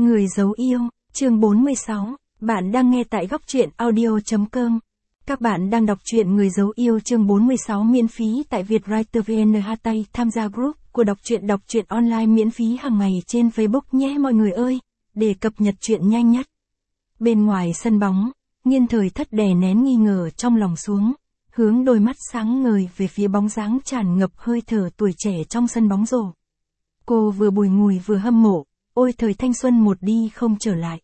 Người giấu yêu, chương 46, bạn đang nghe tại góc truyện audio.com. Các bạn đang đọc truyện Người giấu yêu chương 46 miễn phí tại Vietwriter VN. Tham gia group của đọc truyện online miễn phí hàng ngày trên Facebook nhé mọi người ơi, để cập nhật truyện nhanh nhất. Bên ngoài sân bóng, Nghiên Thời Thất đè nén nghi ngờ trong lòng xuống, hướng đôi mắt sáng ngời về phía bóng dáng tràn ngập hơi thở tuổi trẻ trong sân bóng rổ. Cô vừa bùi ngùi vừa hâm mộ, ôi thời thanh xuân một đi không trở lại.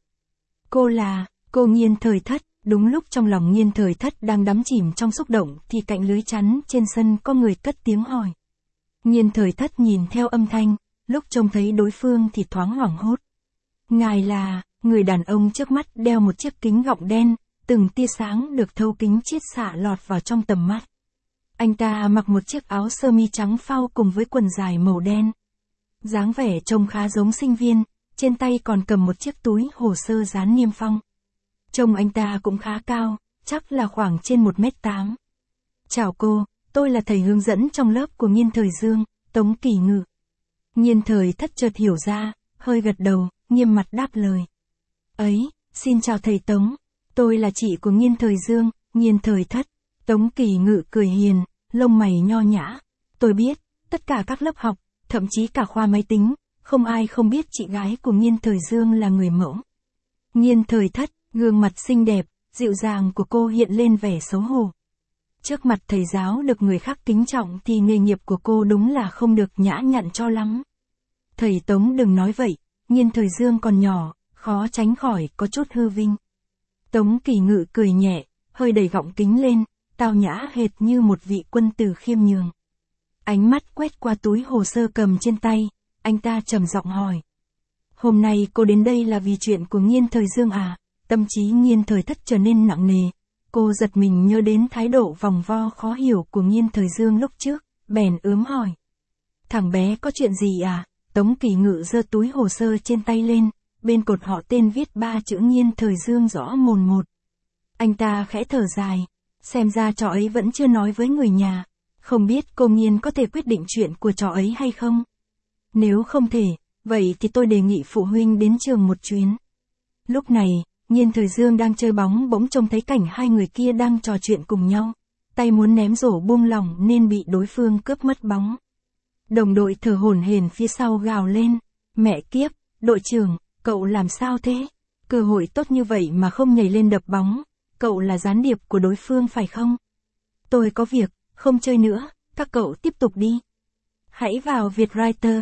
Cô Nghiên Thời Thất. Đúng lúc trong lòng Nghiên Thời Thất đang đắm chìm trong xúc động thì cạnh lưới chắn trên sân có người cất tiếng hỏi. Nghiên Thời Thất nhìn theo âm thanh, lúc trông thấy đối phương thì thoáng hoảng hốt. Ngài là, người đàn ông trước mắt đeo một chiếc kính gọng đen, từng tia sáng được thấu kính chiết xạ lọt vào trong tầm mắt. Anh ta mặc một chiếc áo sơ mi trắng phao cùng với quần dài màu đen. Dáng vẻ trông khá giống sinh viên, trên tay còn cầm một chiếc túi hồ sơ dán niêm phong. Trông anh ta cũng khá cao, chắc là khoảng trên 1m8. Chào cô, tôi là thầy hướng dẫn trong lớp của Nghiên Thời Dương, Tống Kỳ Ngự. Nghiên Thời Thất chợt hiểu ra, hơi gật đầu, nghiêm mặt đáp lời. Ấy, xin chào thầy Tống, tôi là chị của Nghiên Thời Dương, Nghiên Thời Thất. Tống Kỳ Ngự cười hiền, lông mày nho nhã. Tôi biết, tất cả các lớp học, thậm chí cả khoa máy tính, không ai không biết chị gái của Nghiên Thời Dương là người mẫu. Nghiên Thời Thất, gương mặt xinh đẹp, dịu dàng của cô hiện lên vẻ xấu hổ. Trước mặt thầy giáo được người khác kính trọng thì nghề nghiệp của cô đúng là không được nhã nhặn cho lắm. Thầy Tống đừng nói vậy, Nghiên Thời Dương còn nhỏ, khó tránh khỏi có chút hư vinh. Tống Kỳ Ngự cười nhẹ, hơi đẩy gọng kính lên, tao nhã hệt như một vị quân tử khiêm nhường. Ánh mắt quét qua túi hồ sơ cầm trên tay, anh ta trầm giọng hỏi. Hôm nay cô đến đây là vì chuyện của Nghiên Thời Dương à? Tâm trí Nghiên Thời Thất trở nên nặng nề. Cô giật mình nhớ đến thái độ vòng vo khó hiểu của Nghiên Thời Dương lúc trước, bèn ướm hỏi. Thằng bé có chuyện gì à? Tống Kỳ Ngự giơ túi hồ sơ trên tay lên, bên cột họ tên viết 3 chữ Nghiên Thời Dương rõ mồn một. Anh ta khẽ thở dài, xem ra trò ấy vẫn chưa nói với người nhà. Không biết cô Nghiên có thể quyết định chuyện của trò ấy hay không? Nếu không thể, vậy thì tôi đề nghị phụ huynh đến trường một chuyến. Lúc này, Nghiên Thời Dương đang chơi bóng bỗng trông thấy cảnh hai người kia đang trò chuyện cùng nhau. Tay muốn ném rổ buông lỏng nên bị đối phương cướp mất bóng. Đồng đội thở hổn hển phía sau gào lên. Mẹ kiếp, đội trưởng, cậu làm sao thế? Cơ hội tốt như vậy mà không nhảy lên đập bóng. Cậu là gián điệp của đối phương phải không? Tôi có việc, không chơi nữa, các cậu tiếp tục đi. Hãy vào Vietwriter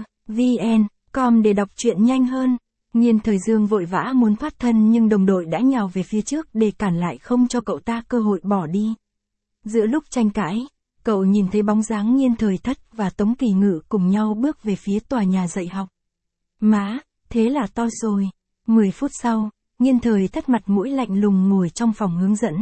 VN.com để đọc truyện nhanh hơn. Nghiên Thời Dương vội vã muốn thoát thân nhưng đồng đội đã nhào về phía trước để cản lại không cho cậu ta cơ hội bỏ đi. Giữa lúc tranh cãi, cậu nhìn thấy bóng dáng Nghiên Thời Thất và Tống Kỳ Ngự cùng nhau bước về phía tòa nhà dạy học. Má, thế là to rồi. 10 phút sau, Nghiên Thời Thất mặt mũi lạnh lùng ngồi trong phòng hướng dẫn.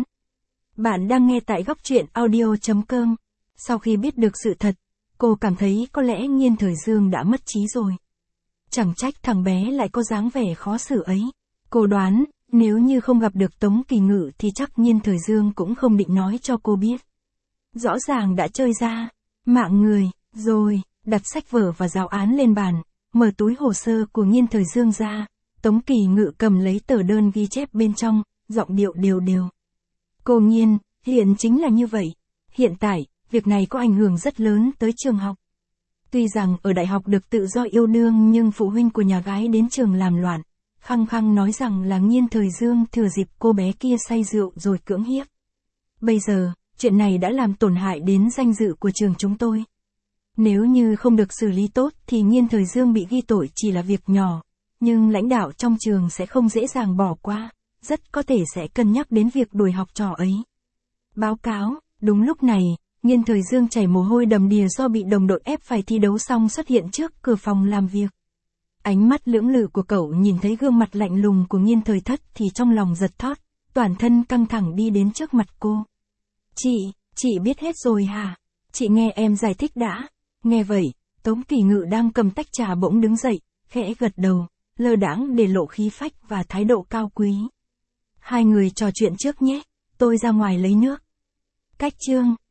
Bạn đang nghe tại góc truyện audio.com. Sau khi biết được sự thật, cô cảm thấy có lẽ Nghiên Thời Dương đã mất trí rồi. Chẳng trách thằng bé lại có dáng vẻ khó xử ấy. Cô đoán, nếu như không gặp được Tống Kỳ Ngự thì chắc Nghiên Thời Dương cũng không định nói cho cô biết. Rõ ràng đã chơi ra, mạng người, rồi, đặt sách vở và giáo án lên bàn, mở túi hồ sơ của Nghiên Thời Dương ra, Tống Kỳ Ngự cầm lấy tờ đơn ghi chép bên trong, giọng điệu đều đều. Cô Nghiên, hiện chính là như vậy. Hiện tại, việc này có ảnh hưởng rất lớn tới trường học. Tuy rằng ở đại học được tự do yêu đương nhưng phụ huynh của nhà gái đến trường làm loạn, khăng khăng nói rằng là Nghiên Thời Dương thừa dịp cô bé kia say rượu rồi cưỡng hiếp. Bây giờ, chuyện này đã làm tổn hại đến danh dự của trường chúng tôi. Nếu như không được xử lý tốt thì Nghiên Thời Dương bị ghi tội chỉ là việc nhỏ, nhưng lãnh đạo trong trường sẽ không dễ dàng bỏ qua, rất có thể sẽ cân nhắc đến việc đuổi học trò ấy. Báo cáo, đúng lúc này, Nghiên Thời Dương chảy mồ hôi đầm đìa do bị đồng đội ép phải thi đấu xong xuất hiện trước cửa phòng làm việc. Ánh mắt lưỡng lự của cậu nhìn thấy gương mặt lạnh lùng của Nghiên Thời Thất thì trong lòng giật thót, toàn thân căng thẳng đi đến trước mặt cô. Chị biết hết rồi hả? Chị nghe em giải thích đã. Nghe vậy, Tống Kỳ Ngự đang cầm tách trà bỗng đứng dậy, khẽ gật đầu, lơ đãng để lộ khí phách và thái độ cao quý. Hai người trò chuyện trước nhé, tôi ra ngoài lấy nước. Cách chương